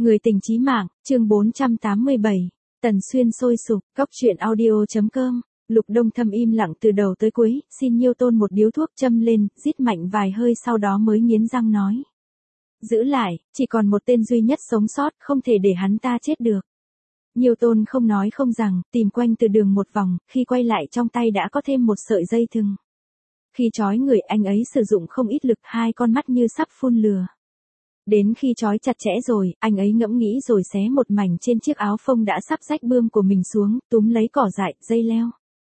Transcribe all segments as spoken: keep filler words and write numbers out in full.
Người tình chí mạng, chương bốn trăm tám mươi bảy, Tần Xuyên sôi sục, cóc truyện audio chấm com. Lục Đông Thâm im lặng từ đầu tới cuối, xin Nhiêu Tôn một điếu thuốc châm lên, rít mạnh vài hơi sau đó mới nghiến răng nói. Giữ lại, chỉ còn một tên duy nhất sống sót, không thể để hắn ta chết được. Nhiêu Tôn không nói không rằng, tìm quanh từ đường một vòng, khi quay lại trong tay đã có thêm một sợi dây thừng. Khi trói người anh ấy sử dụng không ít lực, hai con mắt như sắp phun lửa. Đến khi trói chặt chẽ rồi, anh ấy ngẫm nghĩ rồi xé một mảnh trên chiếc áo phông đã sắp rách bươm của mình xuống, túm lấy cỏ dại, dây leo.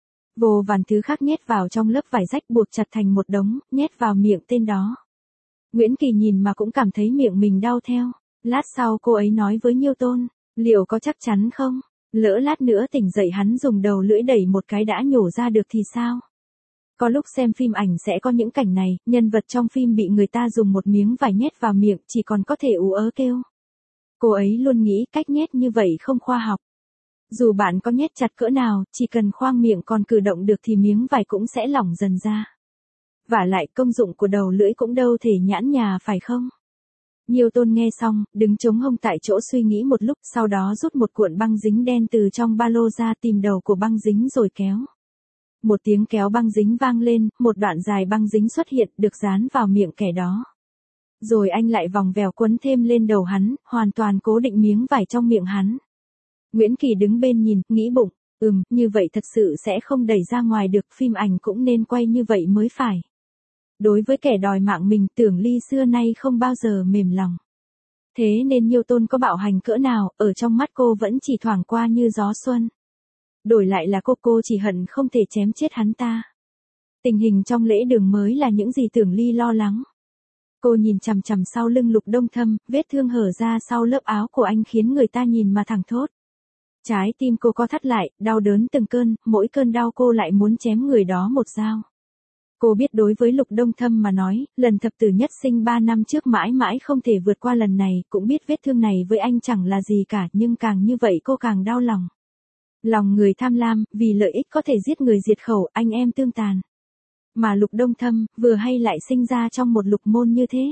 Vô vàn thứ khác nhét vào trong lớp vải rách buộc chặt thành một đống, nhét vào miệng tên đó. Nguyễn Kỳ nhìn mà cũng cảm thấy miệng mình đau theo. Lát sau cô ấy nói với Nhiêu Tôn, liệu có chắc chắn không? Lỡ lát nữa tỉnh dậy hắn dùng đầu lưỡi đẩy một cái đã nhổ ra được thì sao? Có lúc xem phim ảnh sẽ có những cảnh này, nhân vật trong phim bị người ta dùng một miếng vải nhét vào miệng chỉ còn có thể ú ớ kêu. Cô ấy luôn nghĩ cách nhét như vậy không khoa học. Dù bạn có nhét chặt cỡ nào, chỉ cần khoang miệng còn cử động được thì miếng vải cũng sẽ lỏng dần ra. Vả lại công dụng của đầu lưỡi cũng đâu thể nhãn nhà phải không? Nhiêu Tôn nghe xong, đứng chống hông tại chỗ suy nghĩ một lúc, sau đó rút một cuộn băng dính đen từ trong ba lô ra tìm đầu của băng dính rồi kéo. Một tiếng kéo băng dính vang lên, một đoạn dài băng dính xuất hiện được dán vào miệng kẻ đó. Rồi anh lại vòng vèo quấn thêm lên đầu hắn, hoàn toàn cố định miếng vải trong miệng hắn. Nguyễn Kỳ đứng bên nhìn, nghĩ bụng, ừm, như vậy thật sự sẽ không đẩy ra ngoài được, phim ảnh cũng nên quay như vậy mới phải. Đối với kẻ đòi mạng mình, Tưởng Ly xưa nay không bao giờ mềm lòng. Thế nên Nhiêu Tôn có bạo hành cỡ nào, ở trong mắt cô vẫn chỉ thoảng qua như gió xuân. Đổi lại là cô cô chỉ hận không thể chém chết hắn ta. Tình hình trong lễ đường mới là những gì Tưởng Ly lo lắng. Cô nhìn chằm chằm sau lưng Lục Đông Thâm, vết thương hở ra sau lớp áo của anh khiến người ta nhìn mà thẳng thốt. Trái tim cô co thắt lại, đau đớn từng cơn, mỗi cơn đau cô lại muốn chém người đó một dao. Cô biết đối với Lục Đông Thâm mà nói, lần thập tử nhất sinh ba năm trước mãi mãi không thể vượt qua lần này, cũng biết vết thương này với anh chẳng là gì cả, nhưng càng như vậy cô càng đau lòng. Lòng người tham lam, vì lợi ích có thể giết người diệt khẩu, anh em tương tàn. Mà Lục Đông Thâm, vừa hay lại sinh ra trong một lục môn như thế.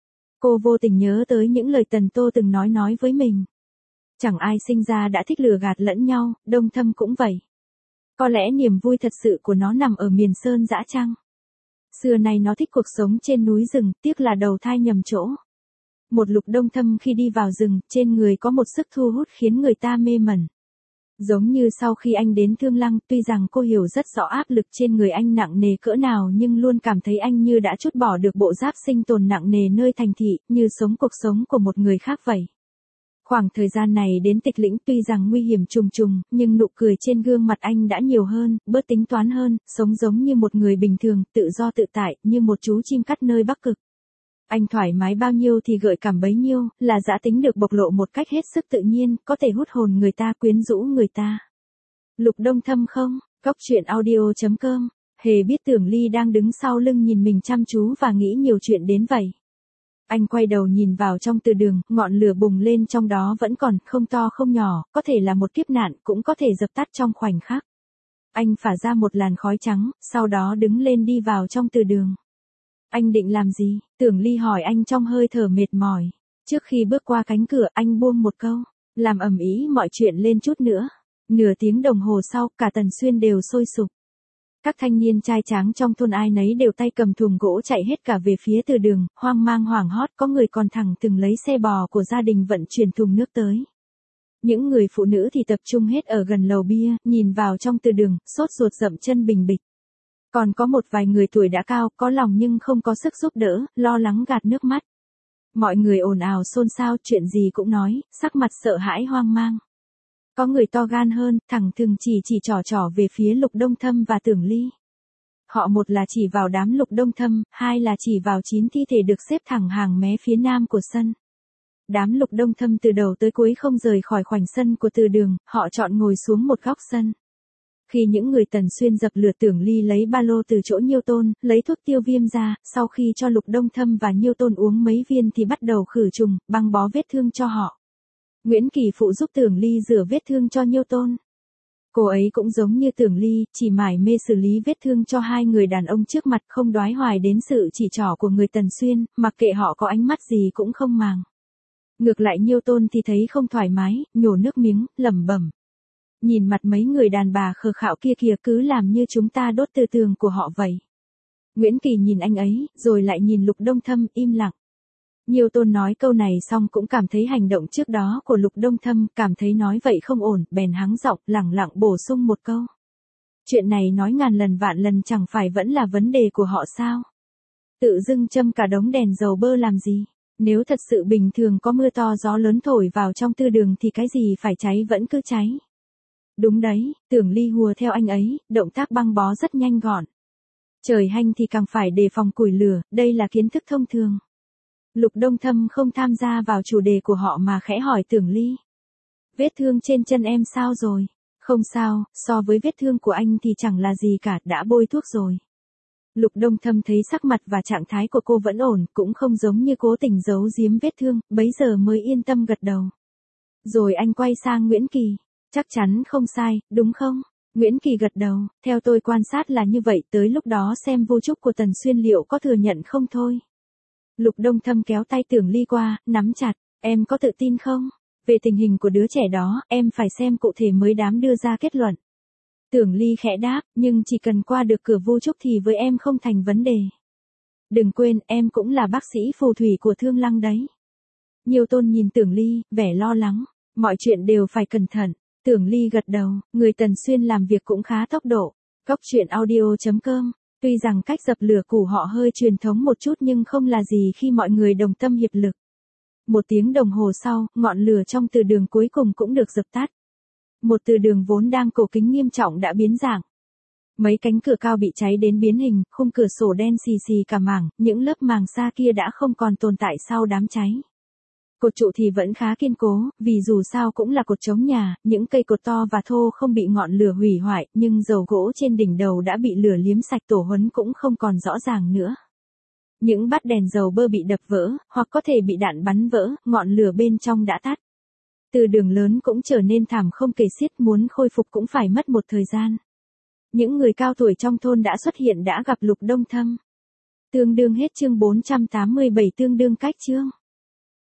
Cô vô tình nhớ tới những lời Tần Tô từng nói nói với mình. Chẳng ai sinh ra đã thích lừa gạt lẫn nhau, Đông Thâm cũng vậy. Có lẽ niềm vui thật sự của nó nằm ở miền sơn dã chăng. Xưa nay nó thích cuộc sống trên núi rừng, tiếc là đầu thai nhầm chỗ. Một Lục Đông Thâm khi đi vào rừng, trên người có một sức thu hút khiến người ta mê mẩn. Giống như sau khi anh đến Thương Lăng, tuy rằng cô hiểu rất rõ áp lực trên người anh nặng nề cỡ nào nhưng luôn cảm thấy anh như đã trút bỏ được bộ giáp sinh tồn nặng nề nơi thành thị, như sống cuộc sống của một người khác vậy. Khoảng thời gian này đến Tịch Lĩnh tuy rằng nguy hiểm trùng trùng, nhưng nụ cười trên gương mặt anh đã nhiều hơn, bớt tính toán hơn, sống giống như một người bình thường, tự do tự tại, như một chú chim cắt nơi Bắc Cực. Anh thoải mái bao nhiêu thì gợi cảm bấy nhiêu, là dã tính được bộc lộ một cách hết sức tự nhiên, có thể hút hồn người ta, quyến rũ người ta. Lục Đông Thâm không, cóc truyện audio chấm com, hề biết Tưởng Ly đang đứng sau lưng nhìn mình chăm chú và nghĩ nhiều chuyện đến vậy. Anh quay đầu nhìn vào trong từ đường, ngọn lửa bùng lên trong đó vẫn còn, không to không nhỏ, có thể là một kiếp nạn, cũng có thể dập tắt trong khoảnh khắc. Anh phả ra một làn khói trắng, sau đó đứng lên đi vào trong từ đường. Anh định làm gì? Tưởng Ly hỏi anh trong hơi thở mệt mỏi. Trước khi bước qua cánh cửa, anh buông một câu, làm ầm ĩ mọi chuyện lên chút nữa. Nửa tiếng đồng hồ sau, cả Tần Xuyên đều sôi sục. Các thanh niên trai tráng trong thôn ai nấy đều tay cầm thùng gỗ chạy hết cả về phía từ đường, hoang mang hoảng hốt, có người còn thẳng từng lấy xe bò của gia đình vận chuyển thùng nước tới. Những người phụ nữ thì tập trung hết ở gần lầu bia, nhìn vào trong từ đường, sốt ruột dậm chân bình bịch. Còn có một vài người tuổi đã cao, có lòng nhưng không có sức giúp đỡ, lo lắng gạt nước mắt. Mọi người ồn ào xôn xao, chuyện gì cũng nói, sắc mặt sợ hãi hoang mang. Có người to gan hơn, thẳng thừng chỉ chỉ trỏ trỏ về phía Lục Đông Thâm và Tưởng Ly. Họ một là chỉ vào đám Lục Đông Thâm, hai là chỉ vào chín thi thể được xếp thẳng hàng mé phía nam của sân. Đám Lục Đông Thâm từ đầu tới cuối không rời khỏi khoảnh sân của từ đường, họ chọn ngồi xuống một góc sân. Khi những người Tần Xuyên dập lửa, Tưởng Ly lấy ba lô từ chỗ Nhiêu Tôn, lấy thuốc tiêu viêm ra, sau khi cho Lục Đông Thâm và Nhiêu Tôn uống mấy viên thì bắt đầu khử trùng, băng bó vết thương cho họ. Nguyễn Kỳ phụ giúp Tưởng Ly rửa vết thương cho Nhiêu Tôn. Cô ấy cũng giống như Tưởng Ly, chỉ mải mê xử lý vết thương cho hai người đàn ông trước mặt, không đoái hoài đến sự chỉ trỏ của người Tần Xuyên, mặc kệ họ có ánh mắt gì cũng không màng. Ngược lại Nhiêu Tôn thì thấy không thoải mái, nhổ nước miếng, lẩm bẩm. Nhìn mặt mấy người đàn bà khờ khạo kia kìa, cứ làm như chúng ta đốt tư tường của họ vậy. Nguyễn Kỳ nhìn anh ấy, rồi lại nhìn Lục Đông Thâm, im lặng. Nhiêu Tôn nói câu này xong cũng cảm thấy hành động trước đó của Lục Đông Thâm, cảm thấy nói vậy không ổn, bèn hắng giọng, lẳng lặng bổ sung một câu. Chuyện này nói ngàn lần vạn lần chẳng phải vẫn là vấn đề của họ sao? Tự dưng châm cả đống đèn dầu bơ làm gì? Nếu thật sự bình thường có mưa to gió lớn thổi vào trong tư đường thì cái gì phải cháy vẫn cứ cháy. Đúng đấy, Tưởng Ly hùa theo anh ấy, động tác băng bó rất nhanh gọn. Trời hanh thì càng phải đề phòng củi lửa, đây là kiến thức thông thường. Lục Đông Thâm không tham gia vào chủ đề của họ mà khẽ hỏi Tưởng Ly. Vết thương trên chân em sao rồi? Không sao, so với vết thương của anh thì chẳng là gì cả, đã bôi thuốc rồi. Lục Đông Thâm thấy sắc mặt và trạng thái của cô vẫn ổn, cũng không giống như cố tình giấu giếm vết thương, bấy giờ mới yên tâm gật đầu. Rồi anh quay sang Nguyễn Kỳ. Chắc chắn không sai, đúng không? Nguyễn Kỳ gật đầu, theo tôi quan sát là như vậy, tới lúc đó xem vô trúc của Tần Xuyên liệu có thừa nhận không thôi. Lục Đông Thâm kéo tay Tưởng Ly qua, nắm chặt, em có tự tin không? Về tình hình của đứa trẻ đó, em phải xem cụ thể mới dám đưa ra kết luận. Tưởng Ly khẽ đáp, nhưng chỉ cần qua được cửa vô trúc thì với em không thành vấn đề. Đừng quên, em cũng là bác sĩ phù thủy của Thương Lăng đấy. Nhiêu Tôn nhìn Tưởng Ly, vẻ lo lắng, mọi chuyện đều phải cẩn thận. Tưởng Ly gật đầu, người Tần Xuyên làm việc cũng khá tốc độ. Cóc truyện audio chấm com, tuy rằng cách dập lửa của họ hơi truyền thống một chút nhưng không là gì khi mọi người đồng tâm hiệp lực. Một tiếng đồng hồ sau, ngọn lửa trong từ đường cuối cùng cũng được dập tắt. Một từ đường vốn đang cổ kính nghiêm trọng đã biến dạng. Mấy cánh cửa cao bị cháy đến biến hình, khung cửa sổ đen xì xì cả mảng, những lớp màng xa kia đã không còn tồn tại sau đám cháy. Cột trụ thì vẫn khá kiên cố, vì dù sao cũng là cột chống nhà, những cây cột to và thô không bị ngọn lửa hủy hoại, nhưng dầu gỗ trên đỉnh đầu đã bị lửa liếm sạch, tổ huấn cũng không còn rõ ràng nữa. Những bát đèn dầu bơ bị đập vỡ, hoặc có thể bị đạn bắn vỡ, ngọn lửa bên trong đã tắt. Từ đường lớn cũng trở nên thảm không kể xiết, muốn khôi phục cũng phải mất một thời gian. Những người cao tuổi trong thôn đã xuất hiện đã gặp Lục Đông Thâm. Tương đương hết chương bốn trăm tám mươi bảy, tương đương cách chương.